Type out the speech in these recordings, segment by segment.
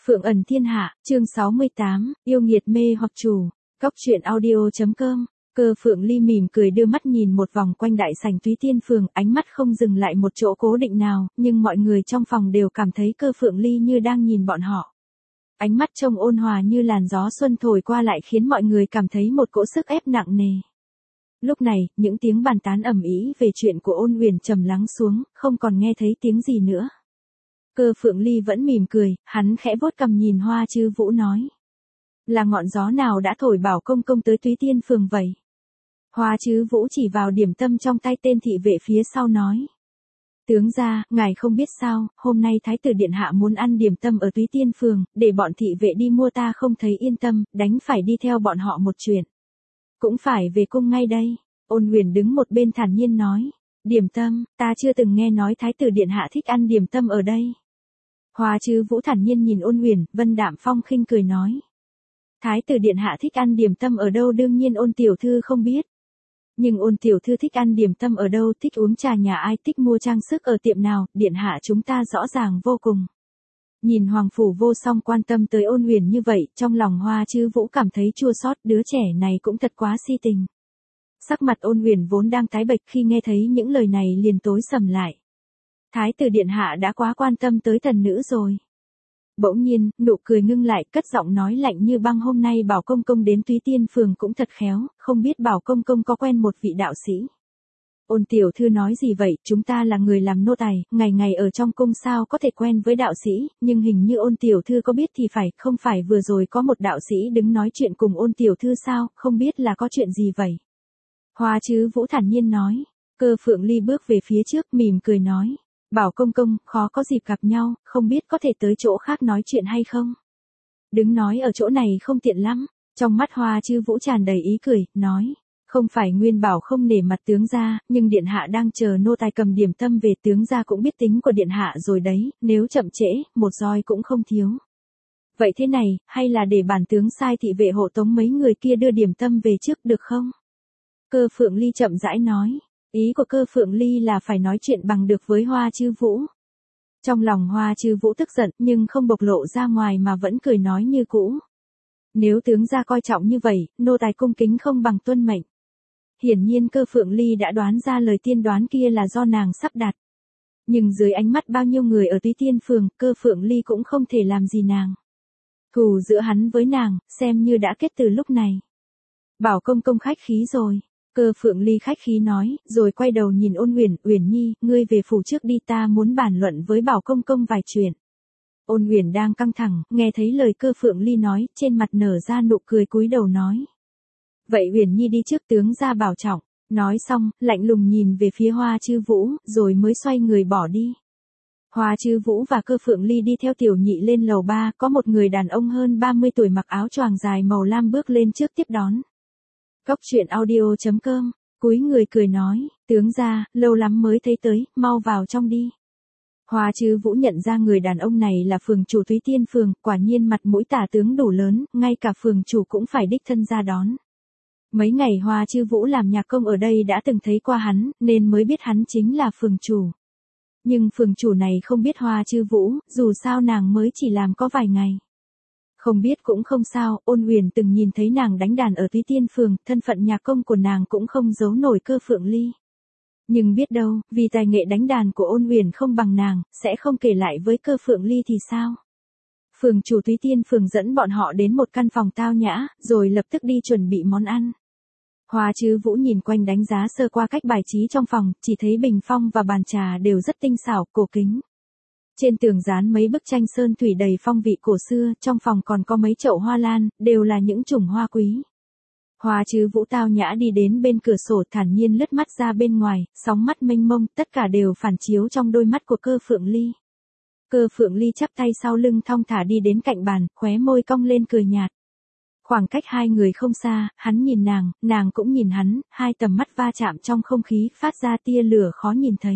Phượng ẩn thiên hạ, chương 68, yêu nghiệt mê hoặc chủ. Cóc truyện audio.com. Cơ Phượng Ly mỉm cười đưa mắt nhìn một vòng quanh đại sảnh Túy Tiên Phường, ánh mắt không dừng lại một chỗ cố định nào, nhưng mọi người trong phòng đều cảm thấy Cơ Phượng Ly như đang nhìn bọn họ. Ánh mắt trông ôn hòa như làn gió xuân thổi qua lại khiến mọi người cảm thấy một cỗ sức ép nặng nề. Lúc này, những tiếng bàn tán ầm ĩ về chuyện của Ôn Uyển trầm lắng xuống, không còn nghe thấy tiếng gì nữa. Cơ Phượng Ly vẫn mỉm cười, hắn khẽ vuốt cằm nhìn Hoa Chư Vũ nói. Là ngọn gió nào đã thổi bảo công công tới Túy Tiên Phường vậy? Hoa Chư Vũ chỉ vào điểm tâm trong tay tên thị vệ phía sau nói. Tướng gia, ngài không biết sao, hôm nay Thái tử Điện Hạ muốn ăn điểm tâm ở Túy Tiên Phường, để bọn thị vệ đi mua ta không thấy yên tâm, đành phải đi theo bọn họ một chuyện. Cũng phải về cung ngay đây. Ôn Uyển đứng một bên thản nhiên nói. Điểm tâm, ta chưa từng nghe nói Thái tử Điện Hạ thích ăn điểm tâm ở đây. Hoa Chư Vũ thản nhiên nhìn Ôn Uyển, vân đạm phong khinh cười nói. Thái tử Điện Hạ thích ăn điểm tâm ở đâu đương nhiên Ôn tiểu thư không biết. Nhưng Ôn tiểu thư thích ăn điểm tâm ở đâu, thích uống trà nhà ai, thích mua trang sức ở tiệm nào, Điện Hạ chúng ta rõ ràng vô cùng. Nhìn Hoàng Phủ Vô Song quan tâm tới Ôn Uyển như vậy, trong lòng Hoa Chư Vũ cảm thấy chua xót, đứa trẻ này cũng thật quá si tình. Sắc mặt Ôn Uyển vốn đang tái bệch khi nghe thấy những lời này liền tối sầm lại. Thái tử Điện Hạ đã quá quan tâm tới thần nữ rồi. Bỗng nhiên, nụ cười ngưng lại, cất giọng nói lạnh như băng, hôm nay Bảo công công đến Túy Tiên Phường cũng thật khéo, không biết Bảo công công có quen một vị đạo sĩ. Ôn tiểu thư nói gì vậy, chúng ta là người làm nô tài, ngày ngày ở trong cung sao có thể quen với đạo sĩ, nhưng hình như Ôn tiểu thư có biết thì phải, không phải vừa rồi có một đạo sĩ đứng nói chuyện cùng Ôn tiểu thư sao, không biết là có chuyện gì vậy. Hoa Chư Vũ thản nhiên nói. Cơ Phượng Ly bước về phía trước mỉm cười nói. Bảo công công, khó có dịp gặp nhau, không biết có thể tới chỗ khác nói chuyện hay không? Đứng nói ở chỗ này không tiện lắm. Trong mắt Hoa Chư Vũ tràn đầy ý cười, nói. Không phải Nguyên Bảo không nể mặt tướng gia, nhưng Điện Hạ đang chờ nô tài cầm điểm tâm về, tướng gia cũng biết tính của Điện Hạ rồi đấy, nếu chậm trễ, một roi cũng không thiếu. Vậy thế này, hay là để bản tướng sai thị vệ hộ tống mấy người kia đưa điểm tâm về trước được không? Cơ Phượng Ly chậm rãi nói. Ý của Cơ Phượng Ly là phải nói chuyện bằng được với Hoa Chư Vũ. Trong lòng Hoa Chư Vũ tức giận nhưng không bộc lộ ra ngoài mà vẫn cười nói như cũ. Nếu tướng gia coi trọng như vậy, nô tài cung kính không bằng tuân mệnh. Hiển nhiên Cơ Phượng Ly đã đoán ra lời tiên đoán kia là do nàng sắp đặt. Nhưng dưới ánh mắt bao nhiêu người ở Túy Tiên Phường, Cơ Phượng Ly cũng không thể làm gì nàng. Thù giữa hắn với nàng, xem như đã kết từ lúc này. Bảo công công khách khí rồi. Cơ Phượng Ly khách khí nói, rồi quay đầu nhìn Ôn Uyển, Uyển nhi, ngươi về phủ trước đi, ta muốn bàn luận với Bảo công công vài chuyện. Ôn Uyển đang căng thẳng, nghe thấy lời Cơ Phượng Ly nói, trên mặt nở ra nụ cười cúi đầu nói. Vậy Uyển nhi đi trước, tướng gia bảo trọng. Nói xong, lạnh lùng nhìn về phía Hoa Chư Vũ, rồi mới xoay người bỏ đi. Hoa Chư Vũ và Cơ Phượng Ly đi theo tiểu nhị lên lầu 3, có một người đàn ông hơn 30 tuổi mặc áo choàng dài màu lam bước lên trước tiếp đón. Cóc truyện audio.com, cúi người cười nói, tướng gia, lâu lắm mới thấy tới, mau vào trong đi. Hoa Chư Vũ nhận ra người đàn ông này là phường chủ Túy Tiên Phường, quả nhiên mặt mũi tả tướng đủ lớn, ngay cả phường chủ cũng phải đích thân ra đón. Mấy ngày Hoa Chư Vũ làm nhạc công ở đây đã từng thấy qua hắn, nên mới biết hắn chính là phường chủ. Nhưng phường chủ này không biết Hoa Chư Vũ, dù sao nàng mới chỉ làm có vài ngày. Không biết cũng không sao, Ôn Uyển từng nhìn thấy nàng đánh đàn ở Túy Tiên Phường, thân phận nhạc công của nàng cũng không giấu nổi Cơ Phượng Ly. Nhưng biết đâu, vì tài nghệ đánh đàn của Ôn Uyển không bằng nàng, sẽ không kể lại với Cơ Phượng Ly thì sao? Phường chủ Túy Tiên Phường dẫn bọn họ đến một căn phòng tao nhã, rồi lập tức đi chuẩn bị món ăn. Hoa Chư Vũ nhìn quanh đánh giá sơ qua cách bài trí trong phòng, chỉ thấy bình phong và bàn trà đều rất tinh xảo, cổ kính. Trên tường dán mấy bức tranh sơn thủy đầy phong vị cổ xưa, trong phòng còn có mấy chậu hoa lan, đều là những chủng hoa quý. Hoa Chư Vũ tao nhã đi đến bên cửa sổ, thản nhiên lướt mắt ra bên ngoài, sóng mắt mênh mông, tất cả đều phản chiếu trong đôi mắt của Cơ Phượng Ly. Cơ Phượng Ly chắp tay sau lưng thong thả đi đến cạnh bàn, khóe môi cong lên cười nhạt. Khoảng cách hai người không xa, hắn nhìn nàng cũng nhìn hắn, hai tầm mắt va chạm trong không khí, phát ra tia lửa khó nhìn thấy.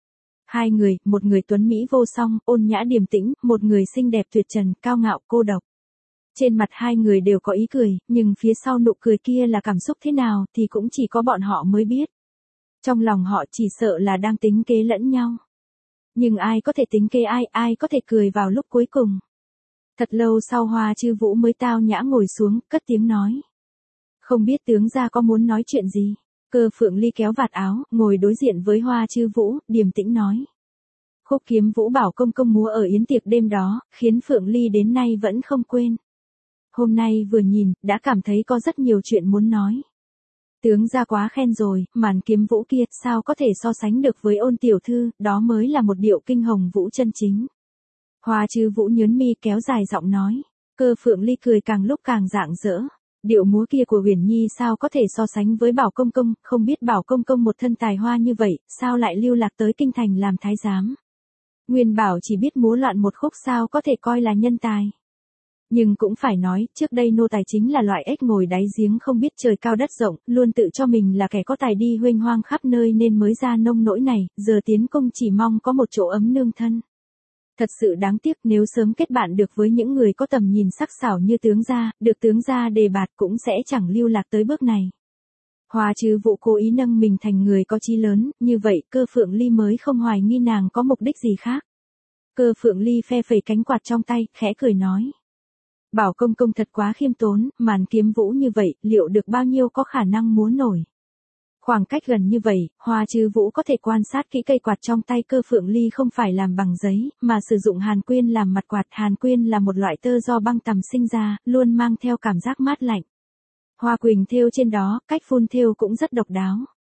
Hai người, một người tuấn mỹ vô song, ôn nhã điềm tĩnh, một người xinh đẹp tuyệt trần, cao ngạo cô độc. Trên mặt hai người đều có ý cười, nhưng phía sau nụ cười kia là cảm xúc thế nào thì cũng chỉ có bọn họ mới biết. Trong lòng họ chỉ sợ là đang tính kế lẫn nhau. Nhưng ai có thể tính kế ai, ai có thể cười vào lúc cuối cùng. Thật lâu sau Hoa Chư Vũ mới tao nhã ngồi xuống, cất tiếng nói. Không biết tướng gia có muốn nói chuyện gì? Cơ Phượng Ly kéo vạt áo, ngồi đối diện với Hoa Chư Vũ, điềm tĩnh nói. Khúc Kiếm Vũ bảo công công múa ở yến tiệc đêm đó, khiến Phượng Ly đến nay vẫn không quên. Hôm nay vừa nhìn, đã cảm thấy có rất nhiều chuyện muốn nói. Tướng gia quá khen rồi, màn kiếm vũ kia, sao có thể so sánh được với Ôn tiểu thư, đó mới là một điệu kinh hồng vũ chân chính. Hoa Chư Vũ nhớn mi kéo dài giọng nói. Cơ Phượng Ly cười càng lúc càng rạng rỡ. Điệu múa kia của Huyền Nhi sao có thể so sánh với Bảo công công, không biết Bảo công công một thân tài hoa như vậy, sao lại lưu lạc tới kinh thành làm thái giám. Nguyên Bảo chỉ biết múa loạn một khúc sao có thể coi là nhân tài. Nhưng cũng phải nói, trước đây nô tài chính là loại ếch ngồi đáy giếng không biết trời cao đất rộng, luôn tự cho mình là kẻ có tài đi huênh hoang khắp nơi nên mới ra nông nỗi này, giờ tiến công chỉ mong có một chỗ ấm nương thân. Thật sự đáng tiếc nếu sớm kết bạn được với những người có tầm nhìn sắc sảo như tướng gia, được tướng gia đề bạt cũng sẽ chẳng lưu lạc tới bước này. Hoa Chư Vũ cố ý nâng mình thành người có chí lớn, như vậy Cơ Phượng Ly mới không hoài nghi nàng có mục đích gì khác. Cơ Phượng Ly phe phẩy cánh quạt trong tay, khẽ cười nói. Bảo công công thật quá khiêm tốn, màn kiếm vũ như vậy, liệu được bao nhiêu có khả năng múa nổi. Khoảng cách gần như vậy, Hoa Chư Vũ có thể quan sát kỹ cây quạt trong tay Cơ Phượng Ly không phải làm bằng giấy, mà sử dụng hàn quyên làm mặt quạt. Hàn quyên là một loại tơ do băng tằm sinh ra, luôn mang theo cảm giác mát lạnh. Hoa quỳnh thêu trên đó, cách phun thêu cũng rất độc đáo.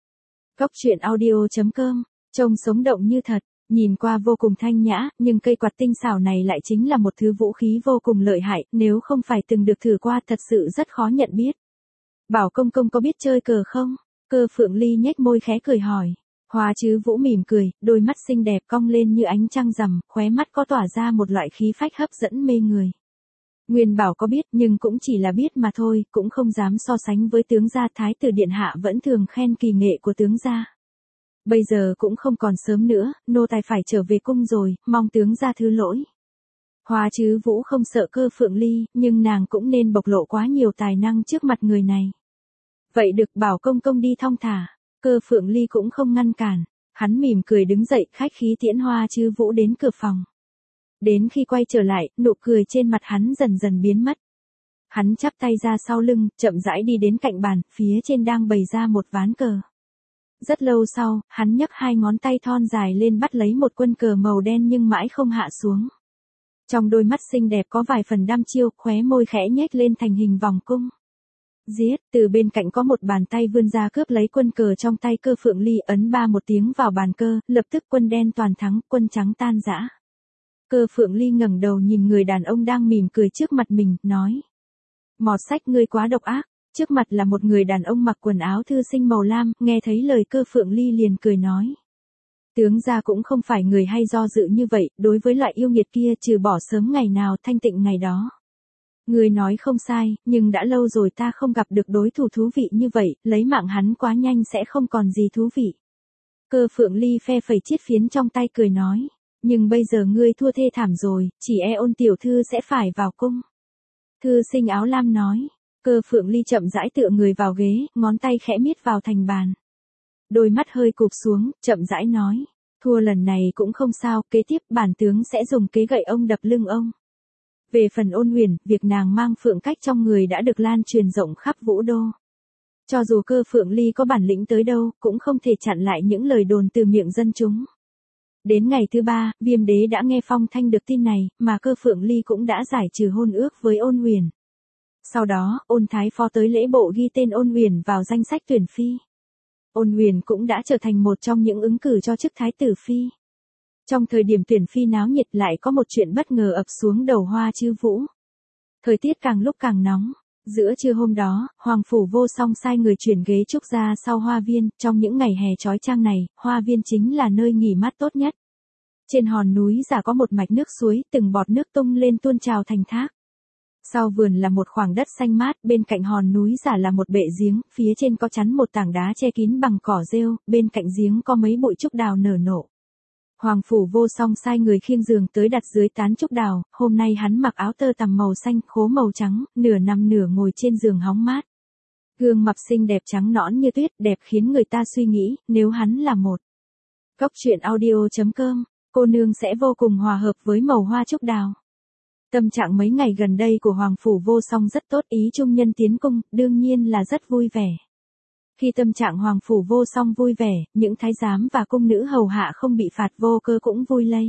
Cóc truyện audio.com, trông sống động như thật, nhìn qua vô cùng thanh nhã, nhưng cây quạt tinh xảo này lại chính là một thứ vũ khí vô cùng lợi hại, nếu không phải từng được thử qua thật sự rất khó nhận biết. Bảo công công có biết chơi cờ không? Cơ Phượng Ly nhếch môi khẽ cười hỏi. Hoa Chư Vũ mỉm cười, đôi mắt xinh đẹp cong lên như ánh trăng rằm, khóe mắt có tỏa ra một loại khí phách hấp dẫn mê người. Nguyên Bảo có biết nhưng cũng chỉ là biết mà thôi, cũng không dám so sánh với tướng gia. Thái tử điện hạ vẫn thường khen kỳ nghệ của tướng gia. Bây giờ cũng không còn sớm nữa, nô tài phải trở về cung rồi, mong tướng gia thứ lỗi. Hoa Chư Vũ không sợ Cơ Phượng Ly, nhưng nàng cũng nên bộc lộ quá nhiều tài năng trước mặt người này. Vậy được, Bảo công công đi thong thả. Cơ Phượng Ly cũng không ngăn cản. Hắn mỉm cười đứng dậy, khách khí tiễn Hoa Chư Vũ đến cửa phòng. Đến khi quay trở lại, nụ cười trên mặt hắn dần dần biến mất. Hắn chắp tay ra sau lưng, chậm rãi đi đến cạnh bàn, phía trên đang bày ra một ván cờ. Rất lâu sau, hắn nhấc hai ngón tay thon dài lên bắt lấy một quân cờ màu đen nhưng mãi không hạ xuống. Trong đôi mắt xinh đẹp có vài phần đăm chiêu, khóe môi khẽ nhếch lên thành hình vòng cung. Giết, từ bên cạnh có một bàn tay vươn ra cướp lấy quân cờ trong tay Cơ Phượng Ly, ấn ba một tiếng vào bàn cờ, lập tức quân đen toàn thắng, quân trắng tan rã. Cơ Phượng Ly ngẩng đầu nhìn người đàn ông đang mỉm cười trước mặt mình, nói. Mọt sách ngươi quá độc ác. Trước mặt là một người đàn ông mặc quần áo thư sinh màu lam, nghe thấy lời Cơ Phượng Ly liền cười nói. Tướng gia cũng không phải người hay do dự như vậy, đối với loại yêu nghiệt kia trừ bỏ sớm ngày nào thanh tịnh ngày đó. Người nói không sai, nhưng đã lâu rồi ta không gặp được đối thủ thú vị như vậy, lấy mạng hắn quá nhanh sẽ không còn gì thú vị. Cơ Phượng Ly phe phẩy chiếc phiến trong tay cười nói, nhưng bây giờ ngươi thua thê thảm rồi, chỉ e Ôn tiểu thư sẽ phải vào cung. Thư sinh áo lam nói. Cơ Phượng Ly chậm rãi tựa người vào ghế, ngón tay khẽ miết vào thành bàn. Đôi mắt hơi cụp xuống, chậm rãi nói, thua lần này cũng không sao, kế tiếp bản tướng sẽ dùng kế gậy ông đập lưng ông. Về phần Ôn Huyền, việc nàng mang phượng cách trong người đã được lan truyền rộng khắp Vũ Đô. Cho dù Cơ Phượng Ly có bản lĩnh tới đâu, cũng không thể chặn lại những lời đồn từ miệng dân chúng. Đến ngày thứ 3, Viêm Đế đã nghe phong thanh được tin này, mà Cơ Phượng Ly cũng đã giải trừ hôn ước với Ôn Huyền. Sau đó, Ôn Thái Phó tới lễ bộ ghi tên Ôn Huyền vào danh sách tuyển phi. Ôn Huyền cũng đã trở thành một trong những ứng cử cho chức Thái tử phi. Trong thời điểm tuyển phi náo nhiệt lại có một chuyện bất ngờ ập xuống đầu Hoa Chư Vũ. Thời tiết càng lúc càng nóng. Giữa trưa hôm đó, Hoàng Phủ Vô Song sai người chuyển ghế trúc ra sau hoa viên. Trong những ngày hè chói chang này, hoa viên chính là nơi nghỉ mát tốt nhất. Trên hòn núi giả có một mạch nước suối, từng bọt nước tung lên tuôn trào thành thác. Sau vườn là một khoảng đất xanh mát, bên cạnh hòn núi giả là một bệ giếng, phía trên có chắn một tảng đá che kín bằng cỏ rêu, bên cạnh giếng có mấy bụi trúc đào nở nộ. Hoàng Phủ Vô Song sai người khiêng giường tới đặt dưới tán trúc đào, hôm nay hắn mặc áo tơ tằm màu xanh, khố màu trắng, nửa nằm nửa ngồi trên giường hóng mát. Gương mặt xinh đẹp trắng nõn như tuyết, đẹp khiến người ta suy nghĩ, nếu hắn là một cóc truyện audio.com, cô nương sẽ vô cùng hòa hợp với màu hoa trúc đào. Tâm trạng mấy ngày gần đây của Hoàng Phủ Vô Song rất tốt, ý trung nhân tiến cung, đương nhiên là rất vui vẻ. Khi tâm trạng Hoàng Phủ Vô Song vui vẻ, những thái giám và cung nữ hầu hạ không bị phạt vô cơ cũng vui lây.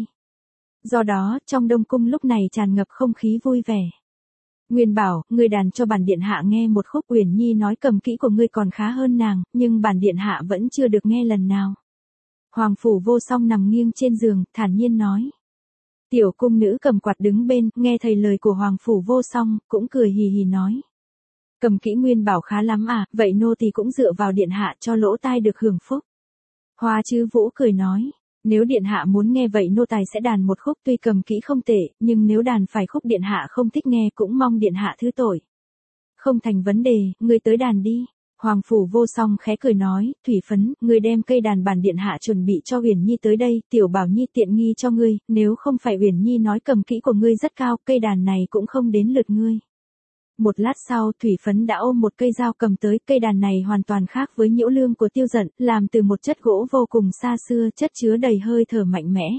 Do đó, trong Đông Cung lúc này tràn ngập không khí vui vẻ. Nguyên bảo, ngươi đàn cho bản điện hạ nghe một khúc. Uyển Nhi nói cầm kỹ của ngươi còn khá hơn nàng, nhưng bản điện hạ vẫn chưa được nghe lần nào. Hoàng Phủ Vô Song nằm nghiêng trên giường, thản nhiên nói. Tiểu cung nữ cầm quạt đứng bên, nghe thầy lời của Hoàng Phủ Vô Song, cũng cười hì hì nói. Cầm kỹ Nguyên bảo khá lắm à, vậy nô tỳ cũng dựa vào điện hạ cho lỗ tai được hưởng phúc. Hoa Chư Vũ cười nói. Nếu điện hạ muốn nghe vậy nô tài sẽ đàn một khúc, tuy cầm kỹ không tệ, nhưng nếu đàn phải khúc điện hạ không thích nghe cũng mong điện hạ thứ tội. Không thành vấn đề, ngươi tới đàn đi. Hoàng Phủ Vô Song khẽ cười nói, Thủy Phấn, ngươi đem cây đàn bản điện hạ chuẩn bị cho Uyển Nhi tới đây, Tiểu Bảo Nhi tiện nghi cho ngươi, nếu không phải Uyển Nhi nói cầm kỹ của ngươi rất cao, cây đàn này cũng không đến lượt ngươi. Một lát sau, Thủy Phấn đã ôm một cây dao cầm tới, cây đàn này hoàn toàn khác với nhiễu lương của Tiêu Dận, làm từ một chất gỗ vô cùng xa xưa, chất chứa đầy hơi thở mạnh mẽ.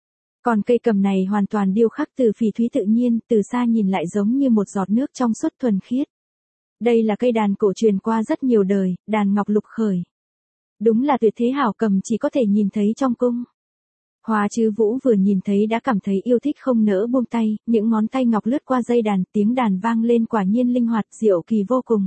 Còn cây cầm này hoàn toàn điêu khắc từ phỉ thúy tự nhiên, từ xa nhìn lại giống như một giọt nước trong suốt thuần khiết. Đây là cây đàn cổ truyền qua rất nhiều đời, đàn ngọc lục khởi. Đúng là tuyệt thế hảo cầm chỉ có thể nhìn thấy trong cung. Hoa Chư Vũ vừa nhìn thấy đã cảm thấy yêu thích không nỡ buông tay, những ngón tay ngọc lướt qua dây đàn, tiếng đàn vang lên quả nhiên linh hoạt, diệu kỳ vô cùng.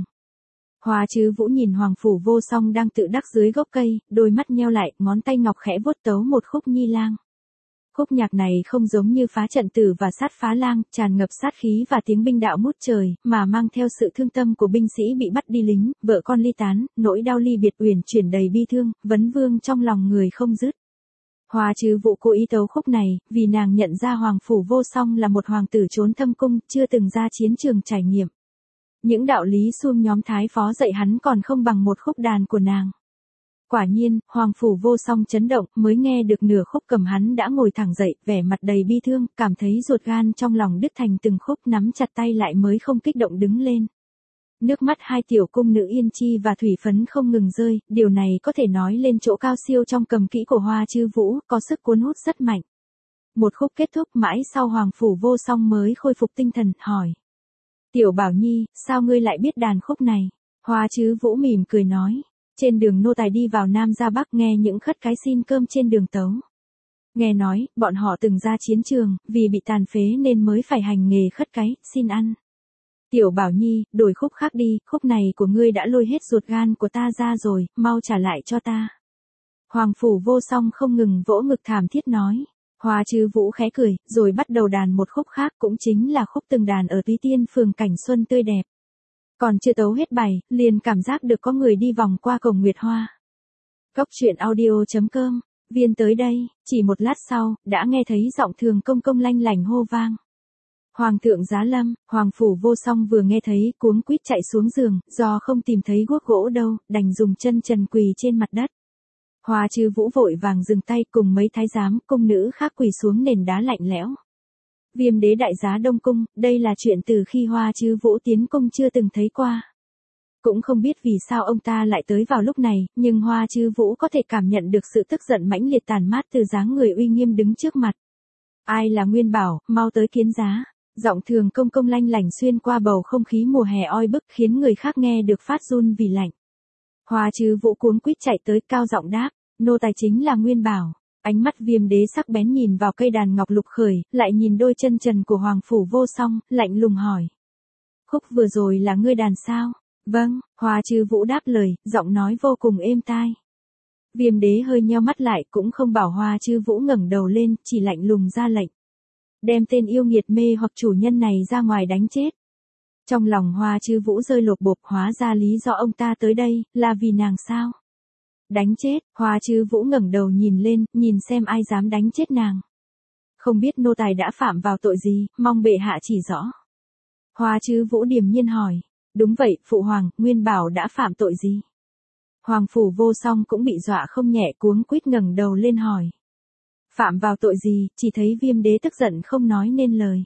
Hoa Chư Vũ nhìn Hoàng Phủ Vô Song đang tự đắc dưới gốc cây, đôi mắt nheo lại, ngón tay ngọc khẽ vuốt tấu một khúc nhi lang. Khúc nhạc này không giống như phá trận tử và sát phá lang, tràn ngập sát khí và tiếng binh đạo ngút trời, mà mang theo sự thương tâm của binh sĩ bị bắt đi lính, vợ con ly tán, nỗi đau ly biệt uyển chuyển đầy bi thương, vấn vương trong lòng người không dứt. Hoa Chư Vũ cố ý tấu khúc này, vì nàng nhận ra Hoàng Phủ Vô Song là một hoàng tử trốn thâm cung, chưa từng ra chiến trường trải nghiệm. Những đạo lý suông nhóm thái phó dạy hắn còn không bằng một khúc đàn của nàng. Quả nhiên, Hoàng Phủ Vô Song chấn động, mới nghe được nửa khúc cầm hắn đã ngồi thẳng dậy, vẻ mặt đầy bi thương, cảm thấy ruột gan trong lòng đứt thành từng khúc, nắm chặt tay lại mới không kích động đứng lên. Nước mắt hai tiểu cung nữ Yên Chi và Thủy Phấn không ngừng rơi, điều này có thể nói lên chỗ cao siêu trong cầm kỹ của Hoa Chư Vũ, có sức cuốn hút rất mạnh. Một khúc kết thúc mãi sau Hoàng Phủ Vô Song mới khôi phục tinh thần, hỏi. Tiểu Bảo Nhi, sao ngươi lại biết đàn khúc này? Hoa Chư Vũ mỉm cười nói. Trên đường nô tài đi vào Nam ra Bắc nghe những khất cái xin cơm trên đường tấu. Nghe nói, bọn họ từng ra chiến trường, vì bị tàn phế nên mới phải hành nghề khất cái, xin ăn. Tiểu Bảo Nhi, đổi khúc khác đi, khúc này của ngươi đã lôi hết ruột gan của ta ra rồi, mau trả lại cho ta. Hoàng Phủ Vô Song không ngừng vỗ ngực thảm thiết nói. Hoa Chư Vũ khẽ cười, rồi bắt đầu đàn một khúc khác, cũng chính là khúc từng đàn ở Túy Tiên phường cảnh xuân tươi đẹp. Còn chưa tấu hết bài, liền cảm giác được có người đi vòng qua cổng Nguyệt Hoa. Góc truyện audio.com, viên tới đây, chỉ một lát sau, đã nghe thấy giọng Thường Công Công lanh lảnh hô vang. Hoàng thượng giá lâm, Hoàng Phủ Vô Song vừa nghe thấy cuống quýt chạy xuống giường, do không tìm thấy guốc gỗ đâu, đành dùng chân trần quỳ trên mặt đất. Hoa Chư Vũ vội vàng dừng tay cùng mấy thái giám, cung nữ khác quỳ xuống nền đá lạnh lẽo. Viêm đế đại giá Đông Cung, đây là chuyện từ khi Hoa Chư Vũ tiến cung chưa từng thấy qua. Cũng không biết vì sao ông ta lại tới vào lúc này, nhưng Hoa Chư Vũ có thể cảm nhận được sự tức giận mãnh liệt tàn mát từ dáng người uy nghiêm đứng trước mặt. Ai là Nguyên Bảo, mau tới kiến giá. Giọng Thường Công Công lanh lảnh xuyên qua bầu không khí mùa hè oi bức khiến người khác nghe được phát run vì lạnh. Hoa Chư Vũ cuống quýt chạy tới cao giọng đáp, nô tài chính là Nguyên Bảo. Ánh mắt Viêm đế sắc bén nhìn vào cây đàn ngọc lục khởi, lại nhìn đôi chân trần của Hoàng Phủ Vô Song, lạnh lùng hỏi. Khúc vừa rồi là ngươi đàn sao? Vâng, Hoa Chư Vũ đáp lời, giọng nói vô cùng êm tai. Viêm đế hơi nheo mắt lại cũng không bảo Hoa Chư Vũ ngẩng đầu lên, chỉ lạnh lùng ra lệnh. Đem tên yêu nghiệt mê hoặc chủ nhân này ra ngoài đánh chết. Trong lòng Hoa Chư Vũ rơi lột bột, hóa ra lý do ông ta tới đây, là vì nàng sao? Đánh chết, Hoa Chư Vũ ngẩng đầu nhìn lên, nhìn xem ai dám đánh chết nàng. Không biết nô tài đã phạm vào tội gì, mong bệ hạ chỉ rõ. Hoa Chư Vũ điềm nhiên hỏi. Đúng vậy, phụ hoàng, Nguyên Bảo đã phạm tội gì? Hoàng Phủ Vô Song cũng bị dọa không nhẹ, cuống quýt ngẩng đầu lên hỏi. Phạm vào tội gì, chỉ thấy Viêm đế tức giận không nói nên lời.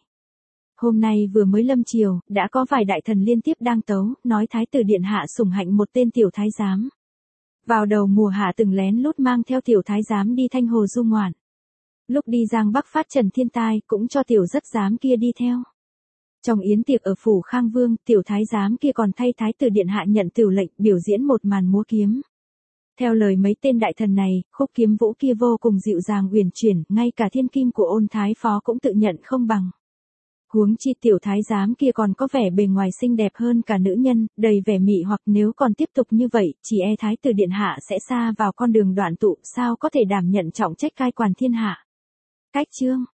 Hôm nay vừa mới lâm triều, đã có vài đại thần liên tiếp đang tấu, nói thái tử điện hạ sủng hạnh một tên tiểu thái giám. Vào đầu mùa hạ từng lén lút mang theo tiểu thái giám đi Thanh Hồ du ngoạn. Lúc đi Giang Bắc phát trần thiên tai cũng cho tiểu rất giám kia đi theo. Trong yến tiệc ở phủ Khang Vương, tiểu thái giám kia còn thay thái tử điện hạ nhận tửu lệnh, biểu diễn một màn múa kiếm. Theo lời mấy tên đại thần này, khúc kiếm vũ kia vô cùng dịu dàng uyển chuyển, ngay cả thiên kim của Ôn thái phó cũng tự nhận không bằng. Huống chi tiểu thái giám kia còn có vẻ bề ngoài xinh đẹp hơn cả nữ nhân, đầy vẻ mị hoặc, nếu còn tiếp tục như vậy, chỉ e thái tử điện hạ sẽ sa vào con đường đoạn tụ, sao có thể đảm nhận trọng trách cai quản thiên hạ. Cách chương